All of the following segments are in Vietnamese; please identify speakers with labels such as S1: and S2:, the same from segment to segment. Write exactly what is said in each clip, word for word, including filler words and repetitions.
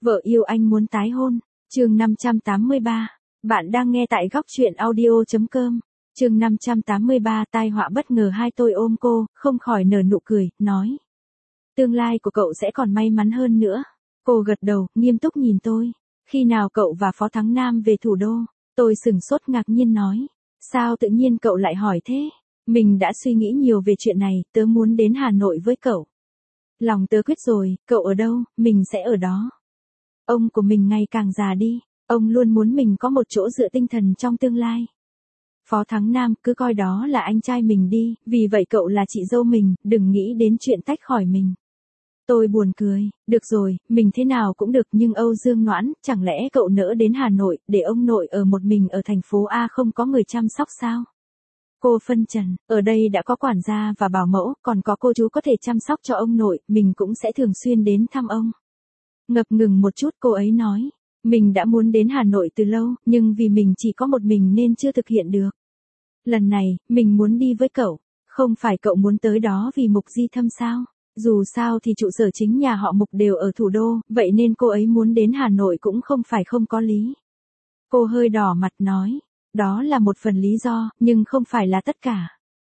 S1: Vợ yêu anh muốn tái hôn. Chương năm trăm tám mươi ba. Bạn đang nghe tại góc truyện audio chấm com. Chương năm trăm tám mươi ba, tai họa bất ngờ. Hai tôi ôm cô, không khỏi nở nụ cười, nói: tương lai của cậu sẽ còn may mắn hơn nữa. Cô gật đầu, nghiêm túc nhìn tôi. Khi nào cậu và Phó Thắng Nam về thủ đô? Tôi sửng sốt ngạc nhiên nói: sao tự nhiên cậu lại hỏi thế? Mình đã suy nghĩ nhiều về chuyện này, tớ muốn đến Hà Nội với cậu. Lòng tớ quyết rồi, cậu ở đâu, mình sẽ ở đó. Ông của mình ngày càng già đi, ông luôn muốn mình có một chỗ dựa tinh thần trong tương lai. Phó Thắng Nam, cứ coi đó là anh trai mình đi, vì vậy cậu là chị dâu mình, đừng nghĩ đến chuyện tách khỏi mình. Tôi buồn cười, được rồi, mình thế nào cũng được, nhưng Âu Dương Noãn, chẳng lẽ cậu nỡ đến Hà Nội, để ông nội ở một mình ở thành phố A không có người chăm sóc sao? Cô phân trần, ở đây đã có quản gia và bảo mẫu, còn có cô chú có thể chăm sóc cho ông nội, mình cũng sẽ thường xuyên đến thăm ông. Ngập ngừng một chút cô ấy nói, mình đã muốn đến Hà Nội từ lâu, nhưng vì mình chỉ có một mình nên chưa thực hiện được. Lần này, mình muốn đi với cậu, không phải cậu muốn tới đó vì Mục Di Thâm sao? Dù sao thì trụ sở chính nhà họ Mục đều ở thủ đô, vậy nên cô ấy muốn đến Hà Nội cũng không phải không có lý. Cô hơi đỏ mặt nói, đó là một phần lý do, nhưng không phải là tất cả.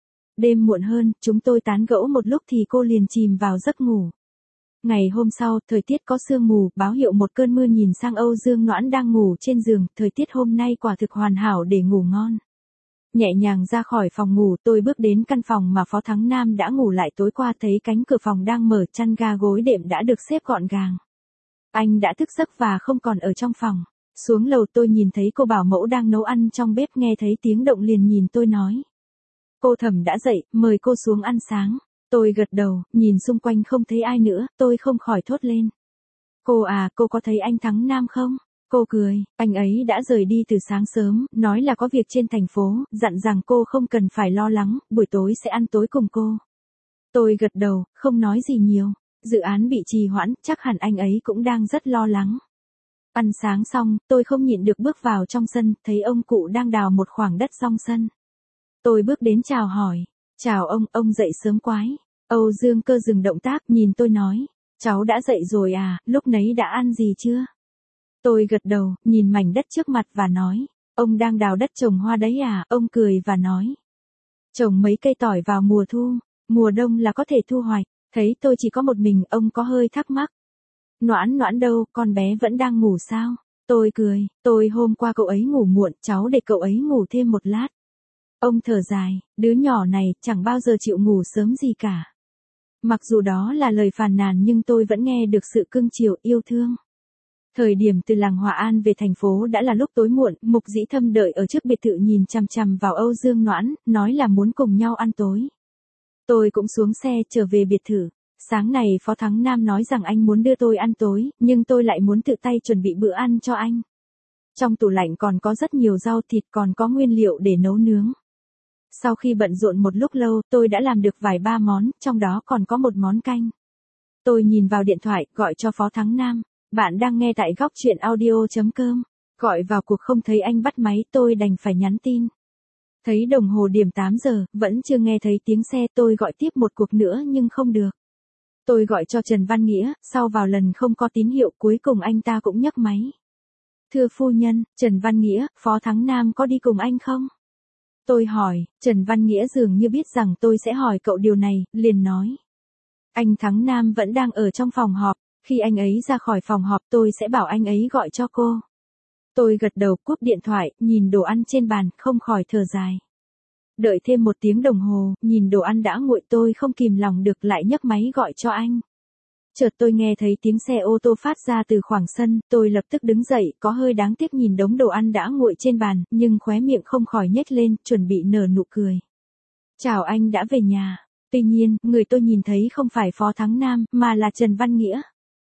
S1: Đêm muộn hơn, chúng tôi tán gẫu một lúc thì cô liền chìm vào giấc ngủ. Ngày hôm sau, thời tiết có sương mù, báo hiệu một cơn mưa. Nhìn sang Âu Dương Noãn đang ngủ trên giường, thời tiết hôm nay quả thực hoàn hảo để ngủ ngon. Nhẹ nhàng ra khỏi phòng ngủ, tôi bước đến căn phòng mà Phó Thắng Nam đã ngủ lại tối qua, thấy cánh cửa phòng đang mở, chăn ga gối đệm đã được xếp gọn gàng. Anh đã thức giấc và không còn ở trong phòng. Xuống lầu tôi nhìn thấy cô bảo mẫu đang nấu ăn trong bếp, nghe thấy tiếng động liền nhìn tôi nói: cô Thẩm đã dậy, mời cô xuống ăn sáng. Tôi gật đầu, nhìn xung quanh không thấy ai nữa, tôi không khỏi thốt lên: cô à, cô có thấy anh Thắng Nam không? Cô cười, anh ấy đã rời đi từ sáng sớm, nói là có việc trên thành phố, dặn rằng cô không cần phải lo lắng, buổi tối sẽ ăn tối cùng cô. Tôi gật đầu, không nói gì nhiều. Dự án bị trì hoãn, chắc hẳn anh ấy cũng đang rất lo lắng. Ăn sáng xong, tôi không nhịn được bước vào trong sân, thấy ông cụ đang đào một khoảng đất trong sân. Tôi bước đến chào hỏi, chào ông, ông dậy sớm quái. Âu Dương Cơ dừng động tác, nhìn tôi nói, cháu đã dậy rồi à, lúc nấy đã ăn gì chưa? Tôi gật đầu, nhìn mảnh đất trước mặt và nói, ông đang đào đất trồng hoa đấy à? Ông cười và nói, trồng mấy cây tỏi vào mùa thu, mùa đông là có thể thu hoạch. Thấy tôi chỉ có một mình, ông có hơi thắc mắc. Noãn Noãn đâu, con bé vẫn đang ngủ sao? Tôi cười, tôi hôm qua cậu ấy ngủ muộn, cháu để cậu ấy ngủ thêm một lát. Ông thở dài, đứa nhỏ này chẳng bao giờ chịu ngủ sớm gì cả. Mặc dù đó là lời phàn nàn nhưng tôi vẫn nghe được sự cưng chiều yêu thương. Thời điểm từ làng Hòa An về thành phố đã là lúc tối muộn, Mục Dĩ Thâm đợi ở trước biệt thự nhìn chằm chằm vào Âu Dương Noãn, nói là muốn cùng nhau ăn tối. Tôi cũng xuống xe trở về biệt thự. Sáng này Phó Thắng Nam nói rằng anh muốn đưa tôi ăn tối, nhưng tôi lại muốn tự tay chuẩn bị bữa ăn cho anh. Trong tủ lạnh còn có rất nhiều rau thịt, còn có nguyên liệu để nấu nướng. Sau khi bận rộn một lúc lâu, tôi đã làm được vài ba món, trong đó còn có một món canh. Tôi nhìn vào điện thoại, gọi cho Phó Thắng Nam. Bạn đang nghe tại góc truyện audio chấm com. Gọi vào cuộc không thấy anh bắt máy, tôi đành phải nhắn tin. Thấy đồng hồ điểm tám giờ, vẫn chưa nghe thấy tiếng xe, tôi gọi tiếp một cuộc nữa nhưng không được. Tôi gọi cho Trần Văn Nghĩa, sau vào lần không có tín hiệu, cuối cùng anh ta cũng nhấc máy. Thưa phu nhân, Trần Văn Nghĩa, Phó Thắng Nam có đi cùng anh không? Tôi hỏi, Trần Văn Nghĩa dường như biết rằng tôi sẽ hỏi cậu điều này, liền nói. Anh Thắng Nam vẫn đang ở trong phòng họp, khi anh ấy ra khỏi phòng họp tôi sẽ bảo anh ấy gọi cho cô. Tôi gật đầu cúp điện thoại, nhìn đồ ăn trên bàn, không khỏi thở dài. Đợi thêm một tiếng đồng hồ, nhìn đồ ăn đã nguội tôi không kìm lòng được lại nhấc máy gọi cho anh. Chợt tôi nghe thấy tiếng xe ô tô phát ra từ khoảng sân, tôi lập tức đứng dậy, có hơi đáng tiếc nhìn đống đồ ăn đã nguội trên bàn, nhưng khóe miệng không khỏi nhếch lên, chuẩn bị nở nụ cười. Chào anh đã về nhà. Tuy nhiên, người tôi nhìn thấy không phải Phó Thắng Nam, mà là Trần Văn Nghĩa.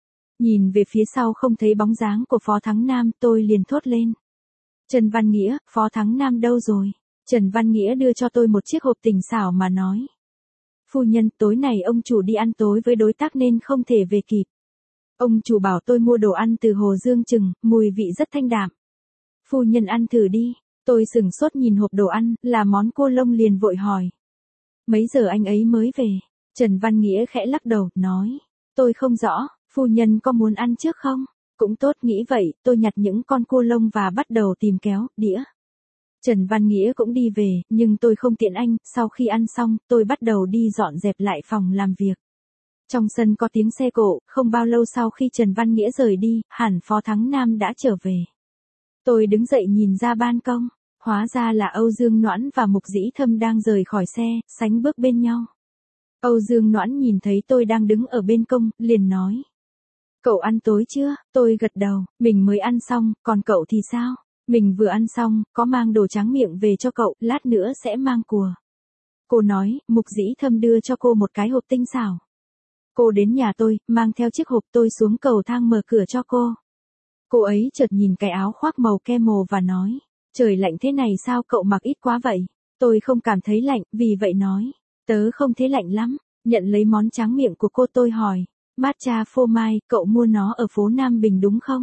S1: Nhìn về phía sau không thấy bóng dáng của Phó Thắng Nam, tôi liền thốt lên. Trần Văn Nghĩa, Phó Thắng Nam đâu rồi? Trần Văn Nghĩa đưa cho tôi một chiếc hộp tình xảo mà nói. Phu nhân, tối này ông chủ đi ăn tối với đối tác nên không thể về kịp. Ông chủ bảo tôi mua đồ ăn từ Hồ Dương Trừng, mùi vị rất thanh đạm. Phu nhân ăn thử đi. Tôi sửng sốt nhìn hộp đồ ăn, là món cua lông liền vội hỏi. Mấy giờ anh ấy mới về? Trần Văn Nghĩa khẽ lắc đầu, nói. Tôi không rõ, phu nhân có muốn ăn trước không? Cũng tốt, nghĩ vậy, tôi nhặt những con cua lông và bắt đầu tìm kéo, đĩa. Trần Văn Nghĩa cũng đi về, nhưng tôi không tiện anh, sau khi ăn xong, tôi bắt đầu đi dọn dẹp lại phòng làm việc. Trong sân có tiếng xe cộ, không bao lâu sau khi Trần Văn Nghĩa rời đi, hẳn Phó Thắng Nam đã trở về. Tôi đứng dậy nhìn ra ban công, hóa ra là Âu Dương Noãn và Mục Dĩ Thâm đang rời khỏi xe, sánh bước bên nhau. Âu Dương Noãn nhìn thấy tôi đang đứng ở bên công, liền nói. Cậu ăn tối chưa? Tôi gật đầu, mình mới ăn xong, còn cậu thì sao? Mình vừa ăn xong, có mang đồ tráng miệng về cho cậu, lát nữa sẽ mang cùa. Cô nói, Mục Dĩ Thâm đưa cho cô một cái hộp tinh xảo. Cô đến nhà tôi, mang theo chiếc hộp, tôi xuống cầu thang mở cửa cho cô. Cô ấy chợt nhìn cái áo khoác màu kem màu và nói, trời lạnh thế này sao cậu mặc ít quá vậy? Tôi không cảm thấy lạnh, vì vậy nói, tớ không thấy lạnh lắm. Nhận lấy món tráng miệng của cô, tôi hỏi, matcha phô mai, cậu mua nó ở phố Nam Bình đúng không?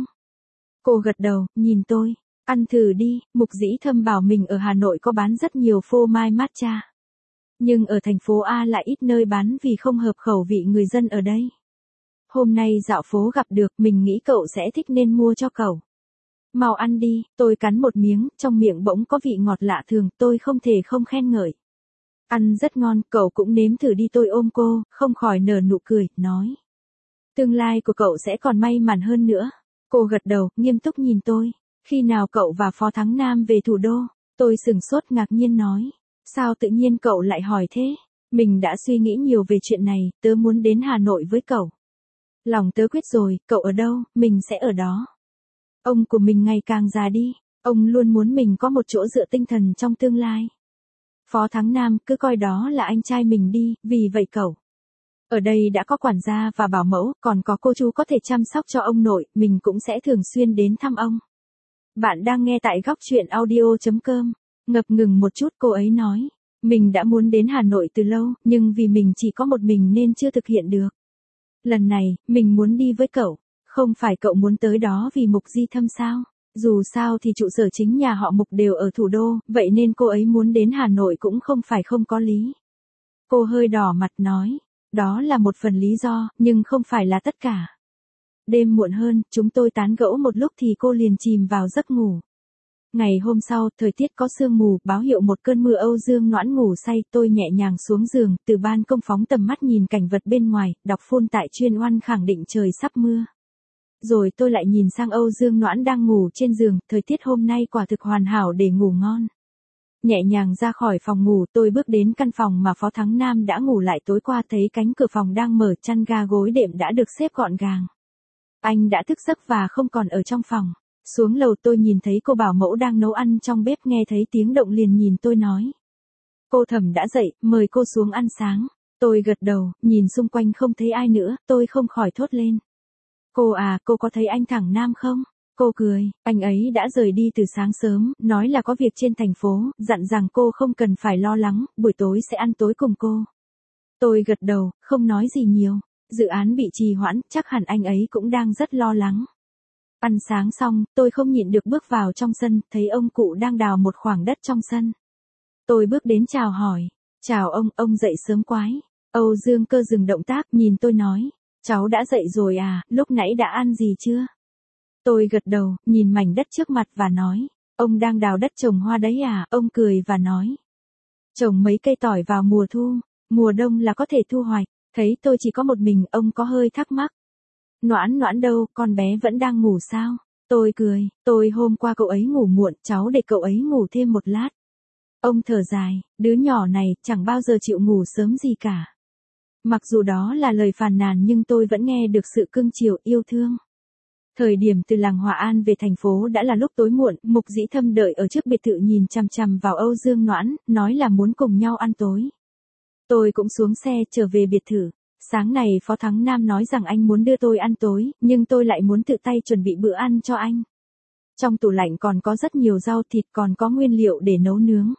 S1: Cô gật đầu, nhìn tôi, ăn thử đi. Mục Dĩ Thâm bảo mình ở Hà Nội có bán rất nhiều phô mai matcha. Nhưng ở thành phố A lại ít nơi bán vì không hợp khẩu vị người dân ở đây. Hôm nay dạo phố gặp được, mình nghĩ cậu sẽ thích nên mua cho cậu. Mau ăn đi, tôi cắn một miếng, trong miệng bỗng có vị ngọt lạ thường, tôi không thể không khen ngợi. Ăn rất ngon, cậu cũng nếm thử đi. Tôi ôm cô, không khỏi nở nụ cười, nói. Tương lai của cậu sẽ còn may mắn hơn nữa. Cô gật đầu, nghiêm túc nhìn tôi. Khi nào cậu và Phó Thắng Nam về thủ đô? Tôi sửng sốt ngạc nhiên nói. Sao tự nhiên cậu lại hỏi thế? Mình đã suy nghĩ nhiều về chuyện này, tớ muốn đến Hà Nội với cậu. Lòng tớ quyết rồi, cậu ở đâu, mình sẽ ở đó. Ông của mình ngày càng già đi, ông luôn muốn mình có một chỗ dựa tinh thần trong tương lai. Phó Thắng Nam cứ coi đó là anh trai mình đi, vì vậy cậu. Ở đây đã có quản gia và bảo mẫu, còn có cô chú có thể chăm sóc cho ông nội, mình cũng sẽ thường xuyên đến thăm ông. Bạn đang nghe tại góc truyện audio chấm com. Ngập ngừng một chút, cô ấy nói. Mình đã muốn đến Hà Nội từ lâu, nhưng vì mình chỉ có một mình nên chưa thực hiện được. Lần này, mình muốn đi với cậu. Không phải cậu muốn tới đó vì Mục Di Thâm sao? Dù sao thì trụ sở chính nhà họ Mục đều ở thủ đô, vậy nên cô ấy muốn đến Hà Nội cũng không phải không có lý. Cô hơi đỏ mặt nói. Đó là một phần lý do, nhưng không phải là tất cả. Đêm muộn hơn, chúng tôi tán gẫu một lúc thì cô liền chìm vào giấc ngủ. Ngày hôm sau, thời tiết có sương mù, báo hiệu một cơn mưa. Âu Dương Noãn ngủ say, tôi nhẹ nhàng xuống giường, từ ban công phóng tầm mắt nhìn cảnh vật bên ngoài, đọc phone tại chuyên oan khẳng định trời sắp mưa. Rồi tôi lại nhìn sang Âu Dương Noãn đang ngủ trên giường, thời tiết hôm nay quả thực hoàn hảo để ngủ ngon. Nhẹ nhàng ra khỏi phòng ngủ, tôi bước đến căn phòng mà Phó Thắng Nam đã ngủ lại tối qua, thấy cánh cửa phòng đang mở, chăn ga gối đệm đã được xếp gọn gàng. Anh đã thức giấc và không còn ở trong phòng. Xuống lầu tôi nhìn thấy cô bảo mẫu đang nấu ăn trong bếp, nghe thấy tiếng động liền nhìn tôi nói. Cô Thẩm đã dậy, mời cô xuống ăn sáng. Tôi gật đầu, nhìn xung quanh không thấy ai nữa, tôi không khỏi thốt lên. Cô à, cô có thấy anh Thẳng Nam không? Cô cười, anh ấy đã rời đi từ sáng sớm, nói là có việc trên thành phố, dặn rằng cô không cần phải lo lắng, buổi tối sẽ ăn tối cùng cô. Tôi gật đầu, không nói gì nhiều. Dự án bị trì hoãn, chắc hẳn anh ấy cũng đang rất lo lắng. Ăn sáng xong, tôi không nhịn được bước vào trong sân, thấy ông cụ đang đào một khoảng đất trong sân. Tôi bước đến chào hỏi. Chào ông, ông dậy sớm quái. Âu Dương Cơ dừng động tác, nhìn tôi nói. Cháu đã dậy rồi à, lúc nãy đã ăn gì chưa? Tôi gật đầu, nhìn mảnh đất trước mặt và nói. Ông đang đào đất trồng hoa đấy à? Ông cười và nói. Trồng mấy cây tỏi vào mùa thu, mùa đông là có thể thu hoạch. Thấy tôi chỉ có một mình, ông có hơi thắc mắc. Noãn Noãn đâu, con bé vẫn đang ngủ sao? Tôi cười, tôi hôm qua cậu ấy ngủ muộn, cháu để cậu ấy ngủ thêm một lát. Ông thở dài, đứa nhỏ này chẳng bao giờ chịu ngủ sớm gì cả. Mặc dù đó là lời phàn nàn nhưng tôi vẫn nghe được sự cưng chiều yêu thương. Thời điểm từ làng Hòa An về thành phố đã là lúc tối muộn, Mục Dĩ Thâm đợi ở trước biệt thự nhìn chằm chằm vào Âu Dương Noãn, nói là muốn cùng nhau ăn tối. Tôi cũng xuống xe trở về biệt thự. Sáng này Phó Thắng Nam nói rằng anh muốn đưa tôi ăn tối, nhưng tôi lại muốn tự tay chuẩn bị bữa ăn cho anh. Trong tủ lạnh còn có rất nhiều rau thịt, còn có nguyên liệu để nấu nướng.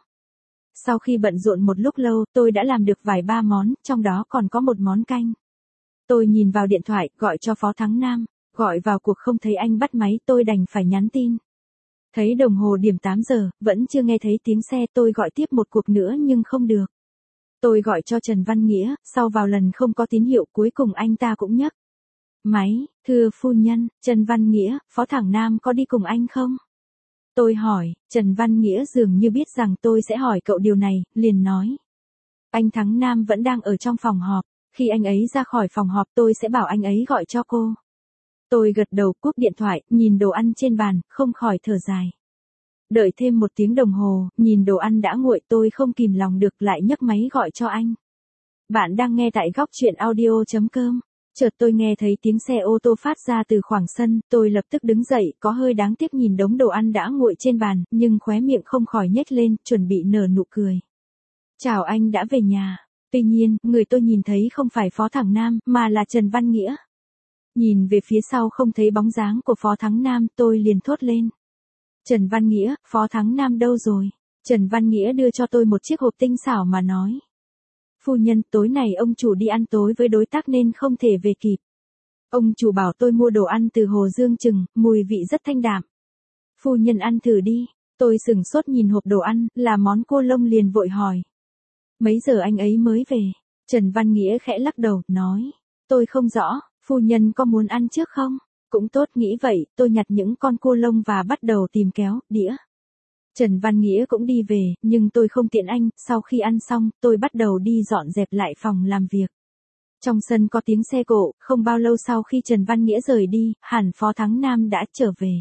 S1: Sau khi bận rộn một lúc lâu, tôi đã làm được vài ba món, trong đó còn có một món canh. Tôi nhìn vào điện thoại, gọi cho Phó Thắng Nam, gọi vào cuộc không thấy anh bắt máy, tôi đành phải nhắn tin. Thấy đồng hồ điểm tám giờ, vẫn chưa nghe thấy tiếng xe, tôi gọi tiếp một cuộc nữa nhưng không được. Tôi gọi cho Trần Văn Nghĩa, sau vào lần không có tín hiệu, cuối cùng anh ta cũng nhấc. Máy, thưa phu nhân, Trần Văn Nghĩa, Phó Thẳng Nam có đi cùng anh không? Tôi hỏi, Trần Văn Nghĩa dường như biết rằng tôi sẽ hỏi cậu điều này, liền nói. Anh Thắng Nam vẫn đang ở trong phòng họp, khi anh ấy ra khỏi phòng họp tôi sẽ bảo anh ấy gọi cho cô. Tôi gật đầu cúp điện thoại, nhìn đồ ăn trên bàn, không khỏi thở dài. Đợi thêm một tiếng đồng hồ, nhìn đồ ăn đã nguội tôi không kìm lòng được lại nhấc máy gọi cho anh. Bạn đang nghe tại góc chuyện audio.com. Chợt tôi nghe thấy tiếng xe ô tô phát ra từ khoảng sân, tôi lập tức đứng dậy, có hơi đáng tiếc nhìn đống đồ ăn đã nguội trên bàn, nhưng khóe miệng không khỏi nhếch lên, chuẩn bị nở nụ cười. Chào anh đã về nhà. Tuy nhiên, người tôi nhìn thấy không phải Phó Thẳng Nam, mà là Trần Văn Nghĩa. Nhìn về phía sau không thấy bóng dáng của Phó Thắng Nam, tôi liền thốt lên. Trần Văn Nghĩa, Phó Thắng Nam đâu rồi? Trần Văn Nghĩa đưa cho tôi một chiếc hộp tinh xảo mà nói. Phu nhân, tối nay ông chủ đi ăn tối với đối tác nên không thể về kịp. Ông chủ bảo tôi mua đồ ăn từ Hồ Dương Trừng, mùi vị rất thanh đạm. Phu nhân ăn thử đi. Tôi sửng sốt nhìn hộp đồ ăn, là món cua lông liền vội hỏi. Mấy giờ anh ấy mới về? Trần Văn Nghĩa khẽ lắc đầu, nói. Tôi không rõ, phu nhân có muốn ăn trước không? Cũng tốt, nghĩ vậy, tôi nhặt những con cua lông và bắt đầu tìm kéo, đĩa. Trần Văn Nghĩa cũng đi về, nhưng tôi không tiện anh, sau khi ăn xong, tôi bắt đầu đi dọn dẹp lại phòng làm việc. Trong sân có tiếng xe cộ, không bao lâu sau khi Trần Văn Nghĩa rời đi, hẳn Phó Thắng Nam đã trở về.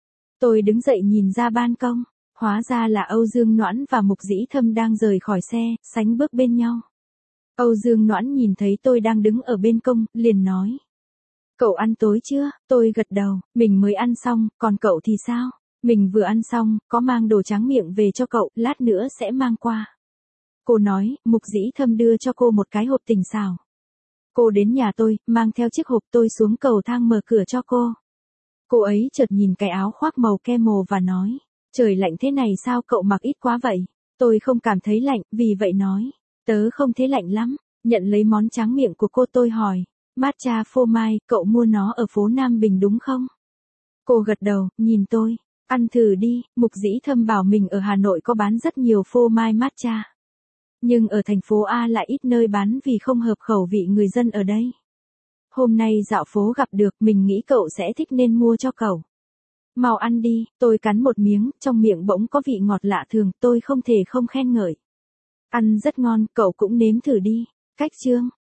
S1: Tôi đứng dậy nhìn ra ban công, hóa ra là Âu Dương Noãn và Mục Dĩ Thâm đang rời khỏi xe, sánh bước bên nhau. Âu Dương Noãn nhìn thấy tôi đang đứng ở bên công, liền nói. Cậu ăn tối chưa? Tôi gật đầu, mình mới ăn xong, còn cậu thì sao? Mình vừa ăn xong, có mang đồ tráng miệng về cho cậu, lát nữa sẽ mang qua. Cô nói, Mục Dĩ Thâm đưa cho cô một cái hộp tình xảo. Cô đến nhà tôi, mang theo chiếc hộp, tôi xuống cầu thang mở cửa cho cô. Cô ấy chợt nhìn cái áo khoác màu kem màu và nói, trời lạnh thế này sao cậu mặc ít quá vậy? Tôi không cảm thấy lạnh, vì vậy nói, tớ không thấy lạnh lắm. Nhận lấy món tráng miệng của cô tôi hỏi, matcha phô mai, cậu mua nó ở phố Nam Bình đúng không? Cô gật đầu, nhìn tôi, ăn thử đi. Mục Dĩ Thâm bảo mình ở Hà Nội có bán rất nhiều phô mai matcha. Nhưng ở thành phố A lại ít nơi bán vì không hợp khẩu vị người dân ở đây. Hôm nay dạo phố gặp được, mình nghĩ cậu sẽ thích nên mua cho cậu. Mau ăn đi, tôi cắn một miếng, trong miệng bỗng có vị ngọt lạ thường, tôi không thể không khen ngợi. Ăn rất ngon, cậu cũng nếm thử đi. Cách chương